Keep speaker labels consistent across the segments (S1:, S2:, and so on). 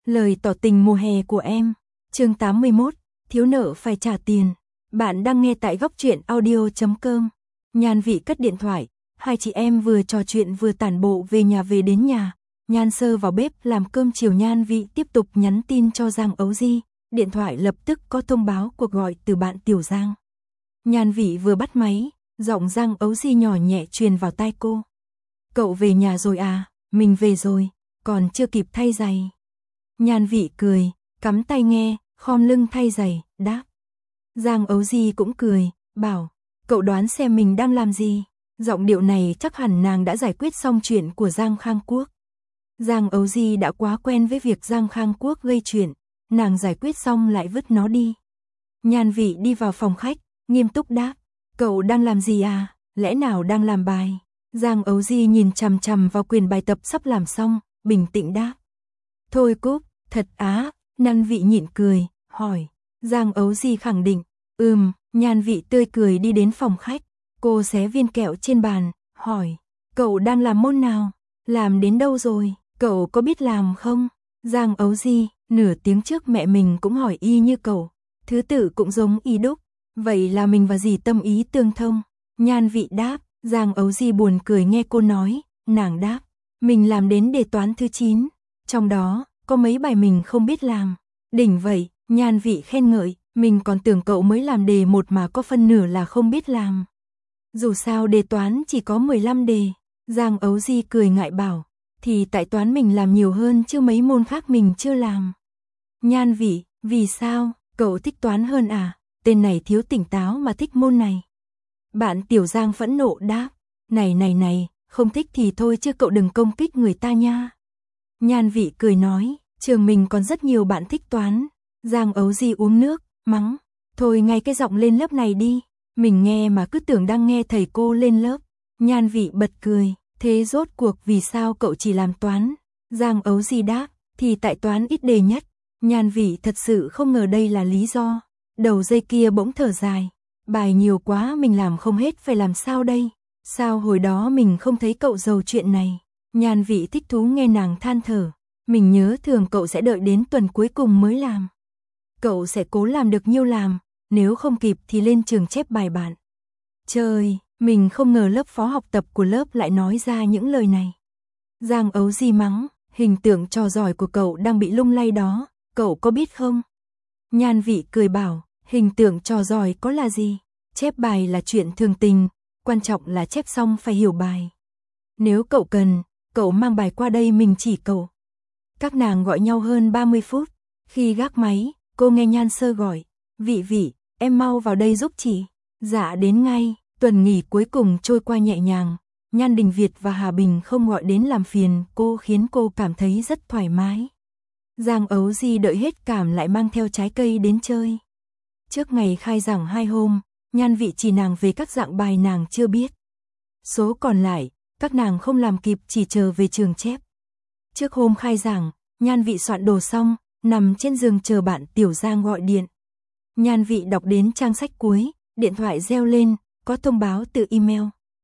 S1: Lời tỏ tình mùa hè của em. Chương 81, thiếu nợ phải trả tiền. Bạn đang nghe tại góc truyện audio.com. Nhan Vị cất điện thoại, hai chị em vừa trò chuyện vừa tản bộ về đến nhà. Nhan Sơ vào bếp làm cơm chiều, Nhan Vị tiếp tục nhắn tin cho Giang Ấu Di, điện thoại lập tức có thông báo cuộc gọi từ bạn Tiểu Giang. Nhan Vị vừa bắt máy, giọng Giang Ấu Di nhỏ nhẹ truyền vào tai cô. Cậu về nhà rồi à? Mình về rồi, còn chưa kịp thay giày. Nhan Vị cười, cắm tai nghe, khom lưng thay giày, đáp. Giang Ấu Di cũng cười, bảo, cậu đoán xem mình đang làm gì. Giọng điệu này chắc hẳn nàng đã giải quyết xong chuyện của Giang Khang Quốc. Giang Ấu Di đã quá quen với việc Giang Khang Quốc gây chuyện, nàng giải quyết xong lại vứt nó đi. Nhan Vị đi vào phòng khách, nghiêm túc đáp, cậu đang làm gì à? Lẽ nào đang làm bài? Giang Ấu Di nhìn chằm chằm vào quyển bài tập sắp làm xong, bình tĩnh đáp. Thôi Cúc, thật á. Nhan Vị nhịn cười, hỏi. Giang Ấu Di khẳng định, Nhan Vị tươi cười đi đến phòng khách, cô xé viên kẹo trên bàn, hỏi. Cậu đang làm môn nào? Làm đến đâu rồi? Cậu có biết làm không? Giang Ấu Di, nửa tiếng trước mẹ mình cũng hỏi y như cậu, thứ tự cũng giống y đúc, vậy là mình và dì tâm ý tương thông. Nhan Vị đáp. Giang Ấu Di buồn cười nghe cô nói, nàng đáp, mình làm đến đề toán thứ 9, trong đó có mấy bài mình không biết làm. Đỉnh vậy. Nhan Vị khen ngợi, mình còn tưởng cậu mới làm đề 1 mà có phân nửa là không biết làm. Dù sao đề toán chỉ có 15 đề. Giang Ấu Di cười ngại bảo, thì tại toán mình làm nhiều hơn chứ mấy môn khác mình chưa làm. Nhan Vị, vì sao? Cậu thích toán hơn à? Tên này thiếu tỉnh táo mà thích môn này. Bạn Tiểu Giang phẫn nộ đáp, này, không thích thì thôi chứ cậu đừng công kích người ta nha. Nhan Vị cười nói, trường mình còn rất nhiều bạn thích toán. Giang Ấu Di uống nước, mắng, thôi ngay cái giọng lên lớp này đi, mình nghe mà cứ tưởng đang nghe thầy cô lên lớp. Nhan Vị bật cười, thế rốt cuộc vì sao cậu chỉ làm toán? Giang Ấu Di đáp, thì tại toán ít đề nhất. Nhan Vị thật sự không ngờ đây là lý do. Đầu dây kia bỗng thở dài. Bài nhiều quá mình làm không hết phải làm sao đây? Sao hồi đó mình không thấy cậu giàu chuyện này? Nhan Vị thích thú nghe nàng than thở. Mình nhớ thường cậu sẽ đợi đến tuần cuối cùng mới làm. Cậu sẽ cố làm được nhiêu làm, nếu không kịp thì lên trường chép bài bạn. Trời, mình không ngờ lớp phó học tập của lớp lại nói ra những lời này. Giang Ấu Di mắng, hình tượng trò giỏi của cậu đang bị lung lay đó, cậu có biết không? Nhan Vị cười bảo, hình tượng trò giỏi có là gì? Chép bài là chuyện thường tình, quan trọng là chép xong phải hiểu bài. Nếu cậu cần, cậu mang bài qua đây mình chỉ cậu. Các nàng gọi nhau hơn 30 phút, khi gác máy, cô nghe Nhan Sơ gọi, Vị, em mau vào đây giúp chị. Dạ đến ngay. Tuần nghỉ cuối cùng trôi qua nhẹ nhàng, Nhan Đình Việt và Hà Bình không gọi đến làm phiền cô khiến cô cảm thấy rất thoải mái. Giang Ấu Di đợi hết cảm lại mang theo trái cây đến chơi. Trước ngày khai giảng 2 hôm, Nhan Vị chỉ nàng về các dạng bài nàng chưa biết. Số còn lại, các nàng không làm kịp chỉ chờ về trường chép. Trước hôm khai giảng, Nhan Vị soạn đồ xong, nằm trên giường chờ bạn Tiểu Giang gọi điện. Nhan Vị đọc đến trang sách cuối, điện thoại reo lên, có thông báo từ email.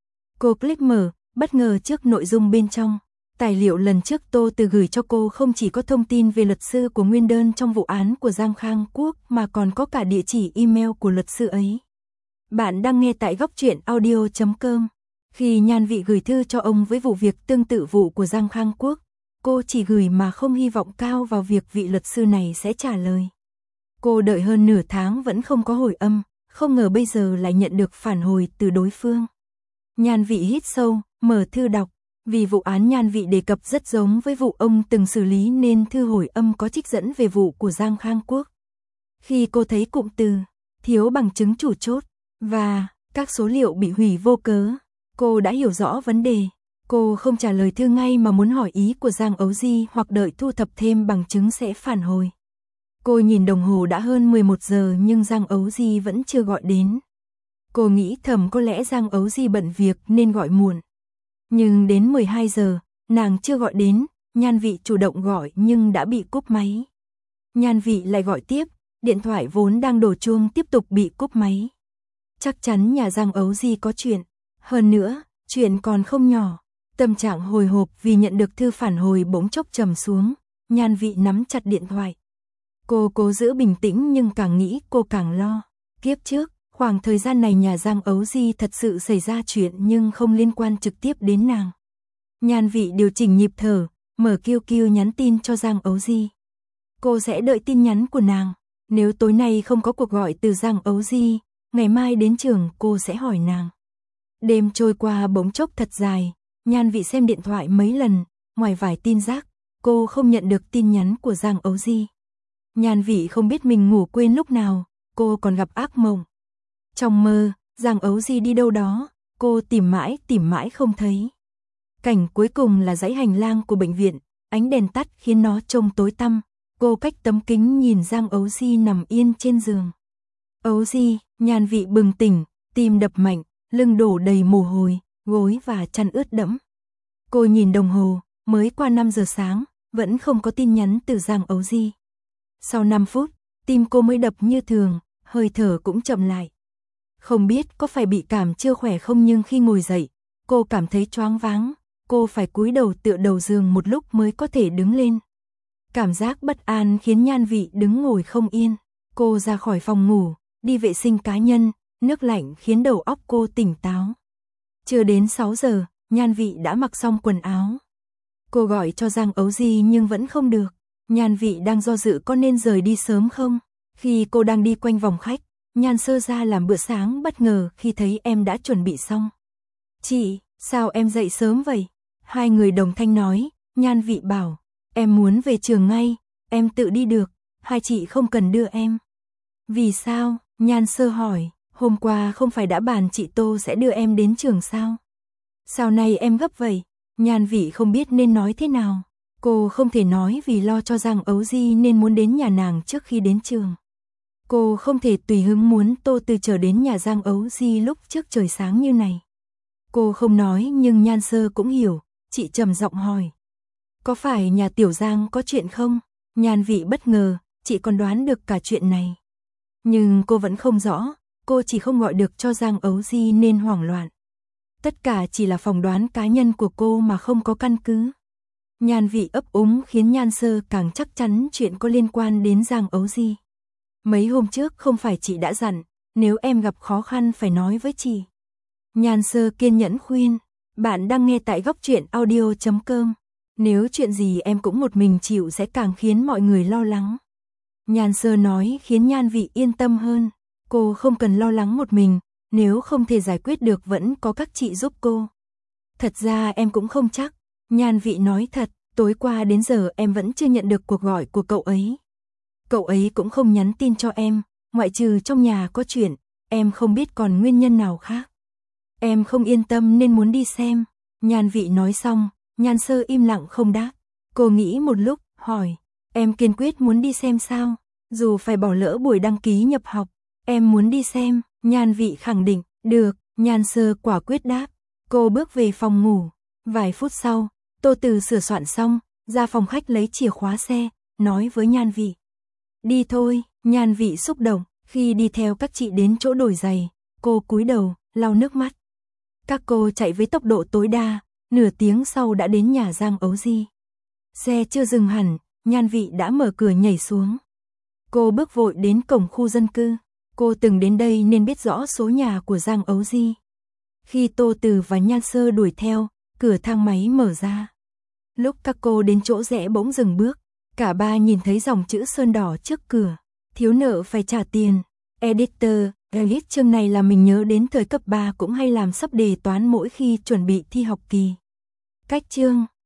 S1: Cô click mở, bất ngờ trước nội dung bên trong. Tài liệu lần trước Tô Từ gửi cho cô không chỉ có thông tin về luật sư của nguyên đơn trong vụ án của Giang Khang Quốc mà còn có cả địa chỉ email của luật sư ấy. Bạn đang nghe tại góc truyện audio.com. Khi Nhan Vị gửi thư cho ông với vụ việc tương tự vụ của Giang Khang Quốc, cô chỉ gửi mà không hy vọng cao vào việc vị luật sư này sẽ trả lời. Cô đợi hơn nửa tháng vẫn không có hồi âm, không ngờ bây giờ lại nhận được phản hồi từ đối phương. Nhan Vị hít sâu, mở thư đọc. Vì vụ án Nhan Vị đề cập rất giống với vụ ông từng xử lý nên thư hồi âm có trích dẫn về vụ của Giang Khang Quốc. Khi cô thấy cụm từ thiếu bằng chứng chủ chốt và các số liệu bị hủy vô cớ, cô đã hiểu rõ vấn đề. Cô không trả lời thư ngay mà muốn hỏi ý của Giang Ấu Di hoặc đợi thu thập thêm bằng chứng sẽ phản hồi. Cô nhìn đồng hồ đã hơn 11 giờ nhưng Giang Ấu Di vẫn chưa gọi đến. Cô nghĩ thầm có lẽ Giang Ấu Di bận việc nên gọi muộn. Nhưng đến 12 giờ, nàng chưa gọi đến, Nhan Vị chủ động gọi nhưng đã bị cúp máy. Nhan Vị lại gọi tiếp, điện thoại vốn đang đổ chuông tiếp tục bị cúp máy. Chắc chắn nhà Giang Ấu Di có chuyện. Hơn nữa, chuyện còn không nhỏ. Tâm trạng hồi hộp vì nhận được thư phản hồi bỗng chốc trầm xuống. Nhan Vị nắm chặt điện thoại. Cô cố giữ bình tĩnh nhưng càng nghĩ cô càng lo. Kiếp trước, khoảng thời gian này nhà Giang Ấu Di thật sự xảy ra chuyện nhưng không liên quan trực tiếp đến nàng. Nhan Vị điều chỉnh nhịp thở, mở QQ nhắn tin cho Giang Ấu Di. Cô sẽ đợi tin nhắn của nàng. Nếu tối nay không có cuộc gọi từ Giang Ấu Di, ngày mai đến trường cô sẽ hỏi nàng. Đêm trôi qua bỗng chốc thật dài, Nhan Vị xem điện thoại mấy lần, ngoài vài tin rác, cô không nhận được tin nhắn của Giang Ấu Di. Nhan Vị không biết mình ngủ quên lúc nào, cô còn gặp ác mộng. Trong mơ, Giang Ấu Di đi đâu đó, cô tìm mãi không thấy. Cảnh cuối cùng là dãy hành lang của bệnh viện, ánh đèn tắt khiến nó trông tối tăm. Cô cách tấm kính nhìn Giang Ấu Di nằm yên trên giường. Ấu Di, Nhan Vị bừng tỉnh, tim đập mạnh, lưng đổ đầy mồ hôi, gối và chăn ướt đẫm. Cô nhìn đồng hồ, mới qua 5 giờ sáng, vẫn không có tin nhắn từ Giang Ấu Di. Sau 5 phút, tim cô mới đập như thường, hơi thở cũng chậm lại. Không biết có phải bị cảm chưa khỏe không nhưng khi ngồi dậy, cô cảm thấy choáng váng, cô phải cúi đầu tựa đầu giường một lúc mới có thể đứng lên. Cảm giác bất an khiến Nhan Vị đứng ngồi không yên. Cô ra khỏi phòng ngủ, đi vệ sinh cá nhân, nước lạnh khiến đầu óc cô tỉnh táo. Chưa đến 6 giờ, Nhan Vị đã mặc xong quần áo. Cô gọi cho Giang Ấu Di nhưng vẫn không được. Nhan Vị đang do dự có nên rời đi sớm không. Khi cô đang đi quanh vòng khách, Nhan Sơ ra làm bữa sáng bất ngờ khi thấy em đã chuẩn bị xong. Chị, sao em dậy sớm vậy? Hai người đồng thanh nói. Nhan Vị bảo, em muốn về trường ngay, em tự đi được, hai chị không cần đưa em. Vì sao? Nhan Sơ hỏi, hôm qua không phải đã bàn chị Tô sẽ đưa em đến trường sao? Sao nay em gấp vậy? Nhan Vị không biết nên nói thế nào. Cô không thể nói vì lo cho Giang Ấu Di nên muốn đến nhà nàng trước khi đến trường. Cô không thể tùy hứng muốn Tô từ trở đến nhà Giang Ấu Di lúc trước trời sáng như này. Cô không nói nhưng Nhan Sơ cũng hiểu, chị trầm giọng hỏi. Có phải nhà Tiểu Giang có chuyện không? Nhan Vị bất ngờ, chị còn đoán được cả chuyện này. Nhưng cô vẫn không rõ, cô chỉ không gọi được cho Giang Ấu Di nên hoảng loạn. Tất cả chỉ là phỏng đoán cá nhân của cô mà không có căn cứ. Nhan Vị ấp úng khiến Nhan Sơ càng chắc chắn chuyện có liên quan đến Giang Ấu Di. Mấy hôm trước không phải chị đã dặn, nếu em gặp khó khăn phải nói với chị. Nhan Sơ kiên nhẫn khuyên, bạn đang nghe tại Góc Truyện Audio.com. Nếu chuyện gì em cũng một mình chịu sẽ càng khiến mọi người lo lắng. Nhan Sơ nói khiến Nhan Vị yên tâm hơn. Cô không cần lo lắng một mình, nếu không thể giải quyết được vẫn có các chị giúp cô. Thật ra em cũng không chắc. Nhan Vị nói thật, tối qua đến giờ em vẫn chưa nhận được cuộc gọi của cậu ấy. Cậu ấy cũng không nhắn tin cho em, ngoại trừ trong nhà có chuyện, em không biết còn nguyên nhân nào khác. Em không yên tâm nên muốn đi xem. Nhan Vị nói xong, Nhan Sơ im lặng không đáp. Cô nghĩ một lúc, hỏi, em kiên quyết muốn đi xem sao? Dù phải bỏ lỡ buổi đăng ký nhập học, em muốn đi xem. Nhan Vị khẳng định, được. Nhan Sơ quả quyết đáp. Cô bước về phòng ngủ. Vài phút sau, Tô Từ sửa soạn xong, ra phòng khách lấy chìa khóa xe, nói với Nhan Vị. Đi thôi. Nhan Vị xúc động, khi đi theo các chị đến chỗ đổi giày, cô cúi đầu, lau nước mắt. Các cô chạy với tốc độ tối đa, nửa tiếng sau đã đến nhà Giang Ấu Di. Xe chưa dừng hẳn, Nhan Vị đã mở cửa nhảy xuống. Cô bước vội đến cổng khu dân cư. Cô từng đến đây nên biết rõ số nhà của Giang Ấu Di. Khi Tô Từ và Nhan Sơ đuổi theo, cửa thang máy mở ra. Lúc các cô đến chỗ rẽ bỗng dừng bước, cả ba nhìn thấy dòng chữ sơn đỏ trước cửa. Thiếu nợ phải trả tiền. Editor, Elite chương này là mình nhớ đến thời cấp 3 cũng hay làm sắp đề toán mỗi khi chuẩn bị thi học kỳ. Cách chương